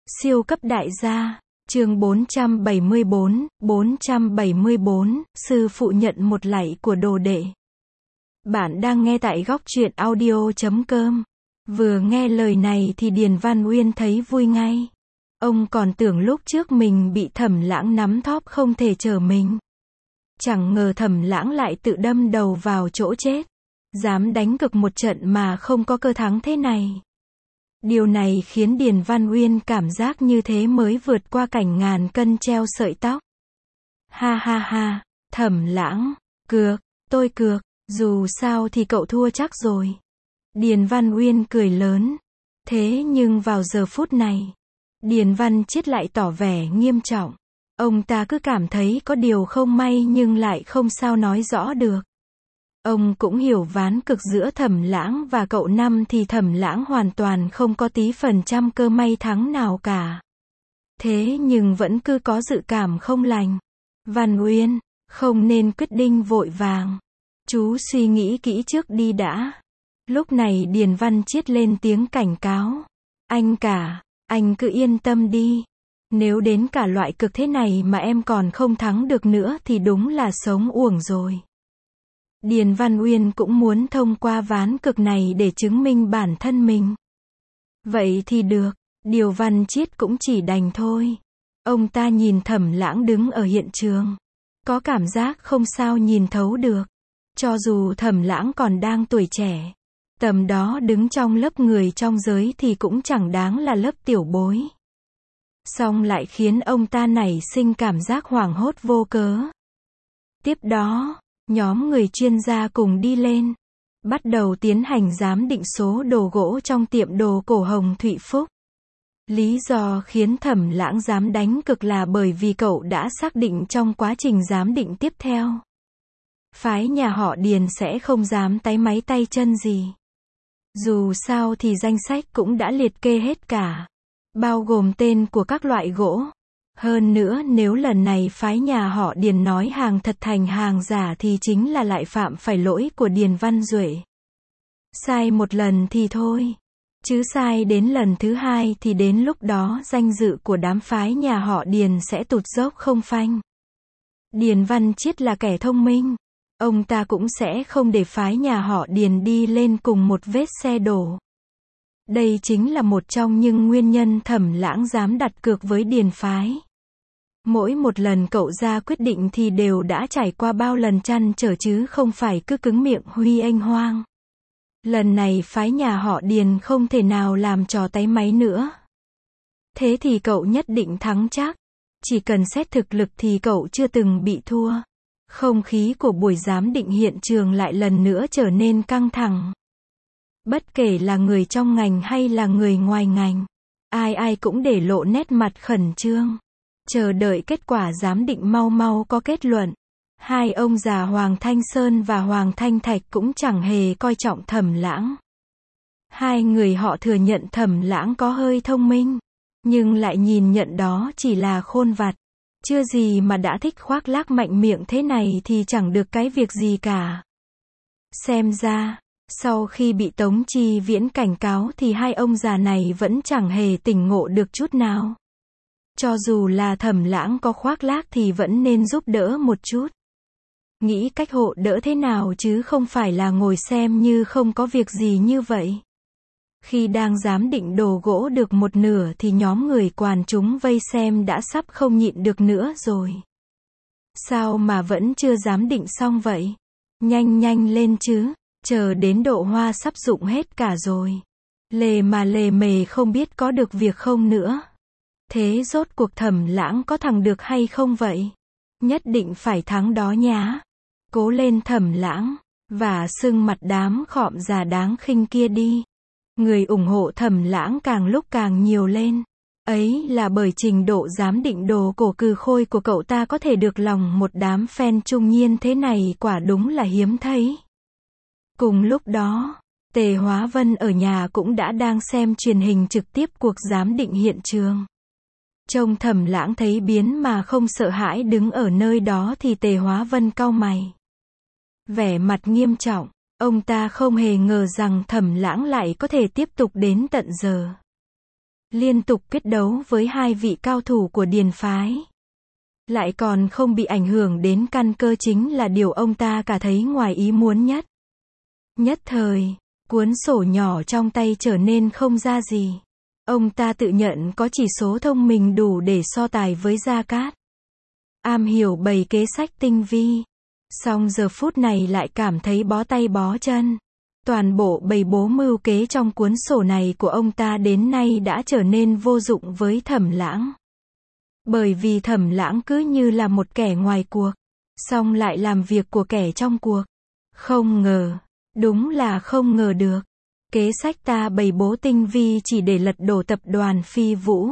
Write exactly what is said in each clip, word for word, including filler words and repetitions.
Siêu cấp đại gia, chương bốn trăm bảy mươi bốn, bốn trăm bảy mươi bốn, sư phụ nhận một lạy của đồ đệ. Bạn đang nghe tại góc truyện audio chấm com. Vừa nghe lời này thì Điền Văn Uyên thấy vui ngay. Ông còn tưởng lúc trước mình bị Thẩm Lãng nắm thóp không thể trở mình. Chẳng ngờ Thẩm Lãng lại tự đâm đầu vào chỗ chết. Dám đánh cực một trận mà không có cơ thắng thế này. Điều này khiến Điền Văn Uyên cảm giác như thế mới vượt qua cảnh ngàn cân treo sợi tóc. Ha ha ha, Thẩm Lãng, cược, tôi cược, dù sao thì cậu thua chắc rồi. Điền Văn Uyên cười lớn. Thế nhưng vào giờ phút này, Điền Văn Chiết lại tỏ vẻ nghiêm trọng. Ông ta cứ cảm thấy có điều không may nhưng lại không sao nói rõ được. Ông cũng hiểu ván cực giữa Thẩm Lãng và cậu Năm thì Thẩm Lãng hoàn toàn không có tí phần trăm cơ may thắng nào cả. Thế nhưng vẫn cứ có dự cảm không lành. Văn Uyên, không nên quyết định vội vàng. Chú suy nghĩ kỹ trước đi đã. Lúc này Điền Văn Chiết lên tiếng cảnh cáo. Anh cả, anh cứ yên tâm đi. Nếu đến cả loại cực thế này mà em còn không thắng được nữa thì đúng là sống uổng rồi. Điền Văn Uyên cũng muốn thông qua ván cực này để chứng minh bản thân mình. Vậy thì được, Điền Văn Chiết cũng chỉ đành thôi. Ông ta nhìn Thẩm Lãng đứng ở hiện trường. Có cảm giác không sao nhìn thấu được. Cho dù Thẩm Lãng còn đang tuổi trẻ. Tầm đó đứng trong lớp người trong giới thì cũng chẳng đáng là lớp tiểu bối. Song lại khiến ông ta nảy sinh cảm giác hoảng hốt vô cớ. Tiếp đó, nhóm người chuyên gia cùng đi lên. Bắt đầu tiến hành giám định số đồ gỗ trong tiệm đồ cổ Hồng Thụy Phúc. Lý do khiến Thẩm Lãng dám đánh cực là bởi vì cậu đã xác định trong quá trình giám định tiếp theo. Phái nhà họ Điền sẽ không dám tái máy tay chân gì. Dù sao thì danh sách cũng đã liệt kê hết cả. Bao gồm tên của các loại gỗ. Hơn nữa nếu lần này phái nhà họ Điền nói hàng thật thành hàng giả thì chính là lại phạm phải lỗi của Điền Văn Duệ. Sai một lần thì thôi. Chứ sai đến lần thứ hai thì đến lúc đó danh dự của đám phái nhà họ Điền sẽ tụt dốc không phanh. Điền Văn Chiết là kẻ thông minh. Ông ta cũng sẽ không để phái nhà họ Điền đi lên cùng một vết xe đổ. Đây chính là một trong những nguyên nhân Thẩm Lãng dám đặt cược với Điền phái. Mỗi một lần cậu ra quyết định thì đều đã trải qua bao lần trăn trở chứ không phải cứ cứng miệng huy anh hoang. Lần này phái nhà họ Điền không thể nào làm trò tái máy nữa. Thế thì cậu nhất định thắng chắc. Chỉ cần xét thực lực thì cậu chưa từng bị thua. Không khí của buổi giám định hiện trường lại lần nữa trở nên căng thẳng. Bất kể là người trong ngành hay là người ngoài ngành, ai ai cũng để lộ nét mặt khẩn trương. Chờ đợi kết quả giám định mau mau có kết luận. Hai ông già Hoàng Thanh Sơn và Hoàng Thanh Thạch cũng chẳng hề coi trọng Thẩm Lãng. Hai người họ thừa nhận Thẩm Lãng có hơi thông minh, nhưng lại nhìn nhận đó chỉ là khôn vặt. Chưa gì mà đã thích khoác lác mạnh miệng thế này thì chẳng được cái việc gì cả. Xem ra, sau khi bị Tống Chi Viễn cảnh cáo thì hai ông già này vẫn chẳng hề tỉnh ngộ được chút nào. Cho dù là Thẩm Lãng có khoác lác thì vẫn nên giúp đỡ một chút. Nghĩ cách hộ đỡ thế nào chứ không phải là ngồi xem như không có việc gì như vậy. Khi đang giám định đồ gỗ được một nửa thì nhóm người quần chúng vây xem đã sắp không nhịn được nữa rồi. Sao mà vẫn chưa giám định xong vậy? Nhanh nhanh lên chứ, chờ đến độ hoa sắp rụng hết cả rồi. Lề mà lề mề không biết có được việc không nữa. Thế rốt cuộc Thẩm Lãng có thằng được hay không vậy? Nhất định phải thắng đó nhá. Cố lên Thẩm Lãng, và sưng mặt đám khọm già đáng khinh kia đi. Người ủng hộ Thẩm Lãng càng lúc càng nhiều lên. Ấy là bởi trình độ giám định đồ cổ cừ khôi của cậu ta có thể được lòng một đám fan trung niên thế này quả đúng là hiếm thấy. Cùng lúc đó, Tề Hóa Vân ở nhà cũng đã đang xem truyền hình trực tiếp cuộc giám định hiện trường. Trông Thẩm Lãng thấy biến mà không sợ hãi đứng ở nơi đó thì Tề Hóa Vân cau mày. Vẻ mặt nghiêm trọng. Ông ta không hề ngờ rằng Thẩm Lãng lại có thể tiếp tục đến tận giờ. liên tục quyết đấu với hai vị cao thủ của Điền phái. Lại còn không bị ảnh hưởng đến căn cơ chính là điều ông ta cả thấy ngoài ý muốn nhất. Nhất thời, cuốn sổ nhỏ trong tay trở nên không ra gì. Ông ta tự nhận có chỉ số thông minh đủ để so tài với Gia Cát. Am hiểu bày kế sách tinh vi. Song giờ phút này lại cảm thấy bó tay bó chân. Toàn bộ bầy bố mưu kế trong cuốn sổ này của ông ta đến nay đã trở nên vô dụng với Thẩm Lãng. Bởi vì Thẩm Lãng cứ như là một kẻ ngoài cuộc, song lại làm việc của kẻ trong cuộc. Không ngờ, đúng là không ngờ được. Kế sách ta bày bố tinh vi chỉ để lật đổ tập đoàn Phi Vũ.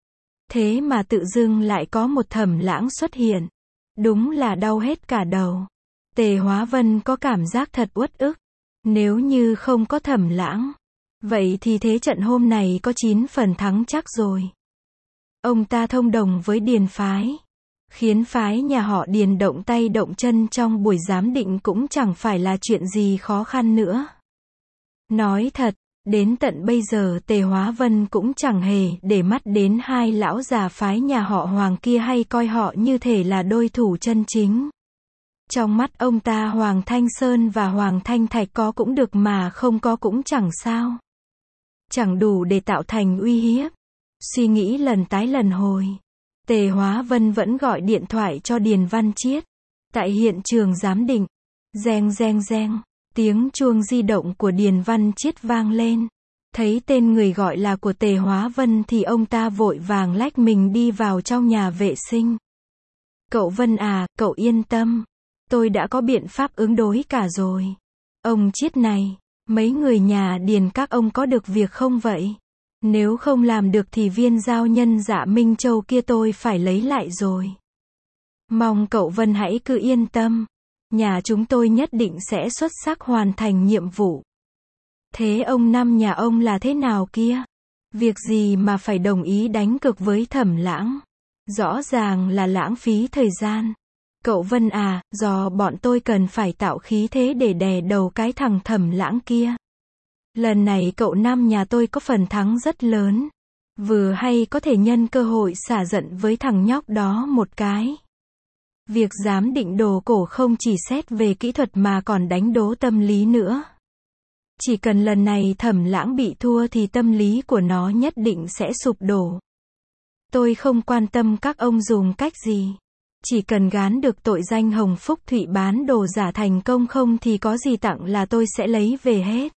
Thế mà tự dưng lại có một Thẩm Lãng xuất hiện. Đúng là đau hết cả đầu. Tề Hóa Vân có cảm giác thật uất ức. Nếu như không có Thẩm Lãng, vậy thì thế trận hôm này có chín phần thắng chắc rồi. Ông ta thông đồng với Điền phái, khiến phái nhà họ Điền động tay động chân trong buổi giám định cũng chẳng phải là chuyện gì khó khăn nữa. Nói thật, đến tận bây giờ Tề Hóa Vân cũng chẳng hề để mắt đến hai lão già phái nhà họ Hoàng kia hay coi họ như thể là đôi thủ chân chính. Trong mắt ông ta Hoàng Thanh Sơn và Hoàng Thanh Thạch có cũng được mà không có cũng chẳng sao. Chẳng đủ để tạo thành uy hiếp. Suy nghĩ lần tái lần hồi. Tề Hóa Vân vẫn gọi điện thoại cho Điền Văn Chiết. Tại hiện trường giám định. Reng reng reng. Tiếng chuông di động của Điền Văn Chiết vang lên. Thấy tên người gọi là của Tề Hóa Vân thì ông ta vội vàng lách mình đi vào trong nhà vệ sinh. Cậu Vân à, cậu yên tâm. Tôi đã có biện pháp ứng đối cả rồi. Ông Chiết này, mấy người nhà Điền các ông có được việc không vậy? Nếu không làm được thì viên giao nhân Dạ Minh Châu kia tôi phải lấy lại rồi. Mong cậu Vân hãy cứ yên tâm. Nhà chúng tôi nhất định sẽ xuất sắc hoàn thành nhiệm vụ. Thế ông Năm nhà ông là thế nào kia? Việc gì mà phải đồng ý đánh cược với Thẩm Lãng? Rõ ràng là lãng phí thời gian. Cậu Vân à, do bọn tôi cần phải tạo khí thế để đè đầu cái thằng Thẩm Lãng kia. Lần này cậu Năm nhà tôi có phần thắng rất lớn. Vừa hay có thể nhân cơ hội xả giận với thằng nhóc đó một cái. Việc giám định đồ cổ không chỉ xét về kỹ thuật mà còn đánh đố tâm lý nữa. Chỉ cần lần này Thẩm Lãng bị thua thì tâm lý của nó nhất định sẽ sụp đổ. Tôi không quan tâm các ông dùng cách gì. Chỉ cần gán được tội danh Hồng Phúc Thụy bán đồ giả thành công không thì có gì tặng là tôi sẽ lấy về hết.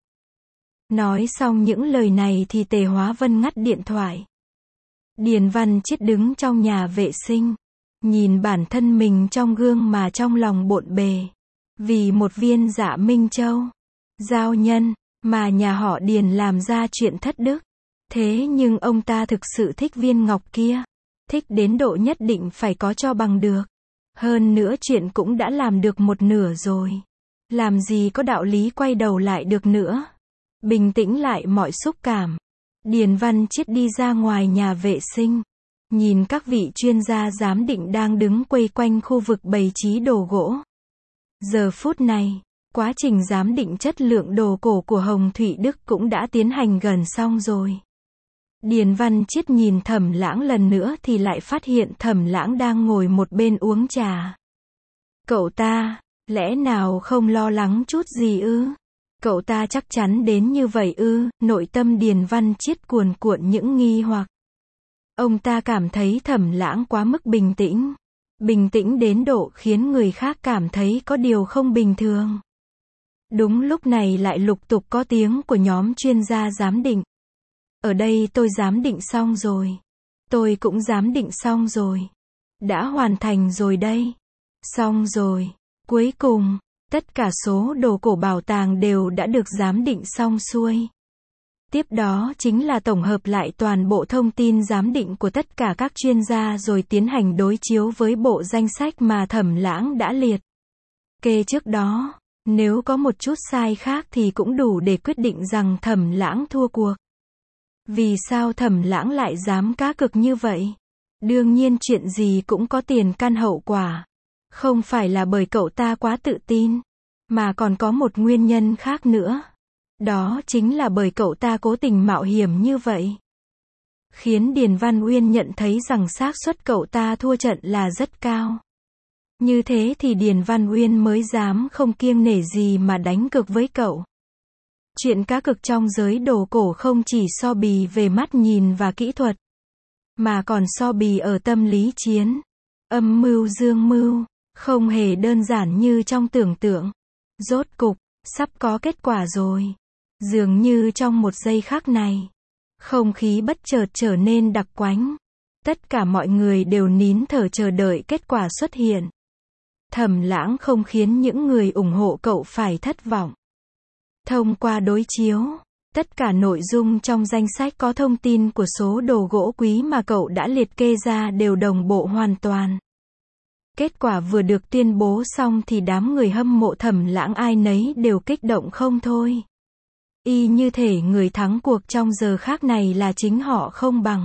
Nói xong những lời này thì Tề Hóa Vân ngắt điện thoại. Điền Văn Chiết đứng trong nhà vệ sinh. Nhìn bản thân mình trong gương mà trong lòng bộn bề. Vì một viên Dạ Minh Châu. Giao nhân, mà nhà họ Điền làm ra chuyện thất đức. Thế nhưng ông ta thực sự thích viên ngọc kia. Thích đến độ nhất định phải có cho bằng được. Hơn nữa chuyện cũng đã làm được một nửa rồi. Làm gì có đạo lý quay đầu lại được nữa. Bình tĩnh lại mọi xúc cảm. Điền Văn Chiết đi ra ngoài nhà vệ sinh. Nhìn các vị chuyên gia giám định đang đứng quây quanh khu vực bày trí đồ gỗ. Giờ phút này, quá trình giám định chất lượng đồ cổ của Hồng Thụy Đức cũng đã tiến hành gần xong rồi. Điền Văn Chiết nhìn Thẩm Lãng lần nữa thì lại phát hiện Thẩm Lãng đang ngồi một bên uống trà. Cậu ta, lẽ nào không lo lắng chút gì ư? Cậu ta chắc chắn đến như vậy ư? Nội tâm Điền Văn Chiết cuồn cuộn những nghi hoặc. Ông ta cảm thấy Thẩm Lãng quá mức bình tĩnh. Bình tĩnh đến độ khiến người khác cảm thấy có điều không bình thường. Đúng lúc này lại lục tục có tiếng của nhóm chuyên gia giám định. Ở đây tôi giám định xong rồi. Tôi cũng giám định xong rồi. Đã hoàn thành rồi đây. Xong rồi. Cuối cùng, tất cả số đồ cổ bảo tàng đều đã được giám định xong xuôi. Tiếp đó chính là tổng hợp lại toàn bộ thông tin giám định của tất cả các chuyên gia rồi tiến hành đối chiếu với bộ danh sách mà Thẩm Lãng đã liệt kê trước đó. Nếu có một chút sai khác thì cũng đủ để quyết định rằng Thẩm Lãng thua cuộc. Vì sao Thẩm Lãng lại dám cá cược như vậy? Đương nhiên chuyện gì cũng có tiền căn hậu quả. Không phải là bởi cậu ta quá tự tin, mà còn có một nguyên nhân khác nữa. Đó chính là bởi cậu ta cố tình mạo hiểm như vậy. khiến Điền Văn Uyên nhận thấy rằng xác suất cậu ta thua trận là rất cao. Như thế thì Điền Văn Uyên mới dám không kiêng nể gì mà đánh cược với cậu. Chuyện cá cược trong giới đồ cổ không chỉ so bì về mắt nhìn và kỹ thuật, mà còn so bì ở tâm lý chiến. Âm mưu dương mưu, không hề đơn giản như trong tưởng tượng. Rốt cục, sắp có kết quả rồi. Dường như trong một giây khắc này, không khí bất chợt trở nên đặc quánh. Tất cả mọi người đều nín thở chờ đợi kết quả xuất hiện. Thẩm Lãng không khiến những người ủng hộ cậu phải thất vọng. Thông qua đối chiếu, tất cả nội dung trong danh sách có thông tin của số đồ gỗ quý mà cậu đã liệt kê ra đều đồng bộ hoàn toàn. Kết quả vừa được tuyên bố xong thì đám người hâm mộ Thẩm Lãng ai nấy đều kích động không thôi. Y như thể người thắng cuộc trong giờ khác này là chính họ không bằng.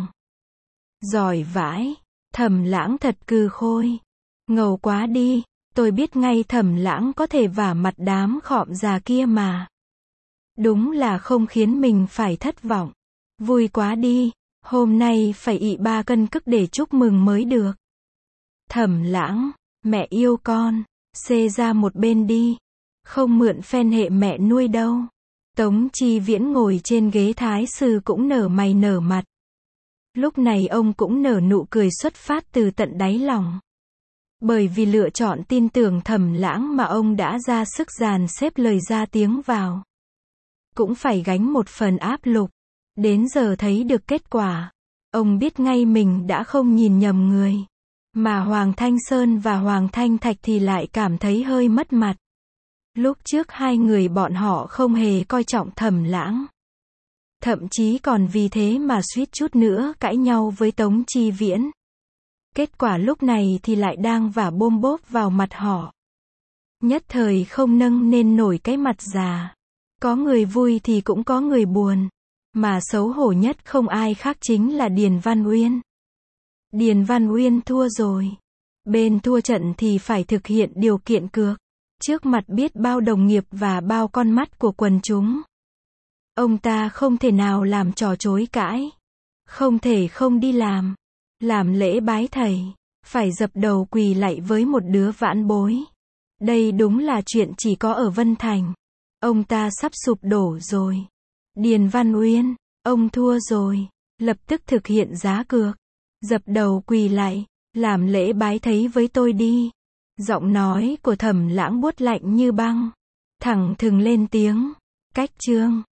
Giỏi vãi, Thẩm Lãng thật cừ khôi. Ngầu quá đi, tôi biết ngay Thẩm Lãng có thể vả mặt đám khọm già kia mà. Đúng là không khiến mình phải thất vọng. Vui quá đi, hôm nay phải ị ba cân cức để chúc mừng mới được. Thẩm Lãng, mẹ yêu con, xê ra một bên đi. Không mượn phen hệ mẹ nuôi đâu. Tống Chi Viễn ngồi trên ghế thái sư cũng nở mày nở mặt. Lúc này ông cũng nở nụ cười xuất phát từ tận đáy lòng. Bởi vì lựa chọn tin tưởng Thẩm Lãng mà ông đã ra sức dàn xếp lời ra tiếng vào. Cũng phải gánh một phần áp lực. Đến giờ thấy được kết quả, ông biết ngay mình đã không nhìn nhầm người. Mà Hoàng Thanh Sơn và Hoàng Thanh Thạch thì lại cảm thấy hơi mất mặt. Lúc trước hai người bọn họ không hề coi trọng Thẩm Lãng. Thậm chí còn vì thế mà suýt chút nữa cãi nhau với Tống Chi Viễn. Kết quả lúc này thì lại đang vả bôm bốp vào mặt họ. Nhất thời không nâng nên nổi cái mặt già. Có người vui thì cũng có người buồn. Mà xấu hổ nhất không ai khác chính là Điền Văn Uyên. Điền Văn Uyên thua rồi. Bên thua trận thì phải thực hiện điều kiện cược. Trước mặt biết bao đồng nghiệp và bao con mắt của quần chúng. Ông ta không thể nào làm trò chối cãi. Không thể không đi làm. Làm lễ bái thầy. Phải dập đầu quỳ lạy với một đứa vãn bối. Đây đúng là chuyện chỉ có ở Vân Thành. Ông ta sắp sụp đổ rồi. Điền Văn Uyên, ông thua rồi. Lập tức thực hiện giá cược. Dập đầu quỳ lạy. Làm lễ bái thầy với tôi đi. Giọng nói của Thẩm Lãng buốt lạnh như băng. Thẳng thừng lên tiếng. Cách chương.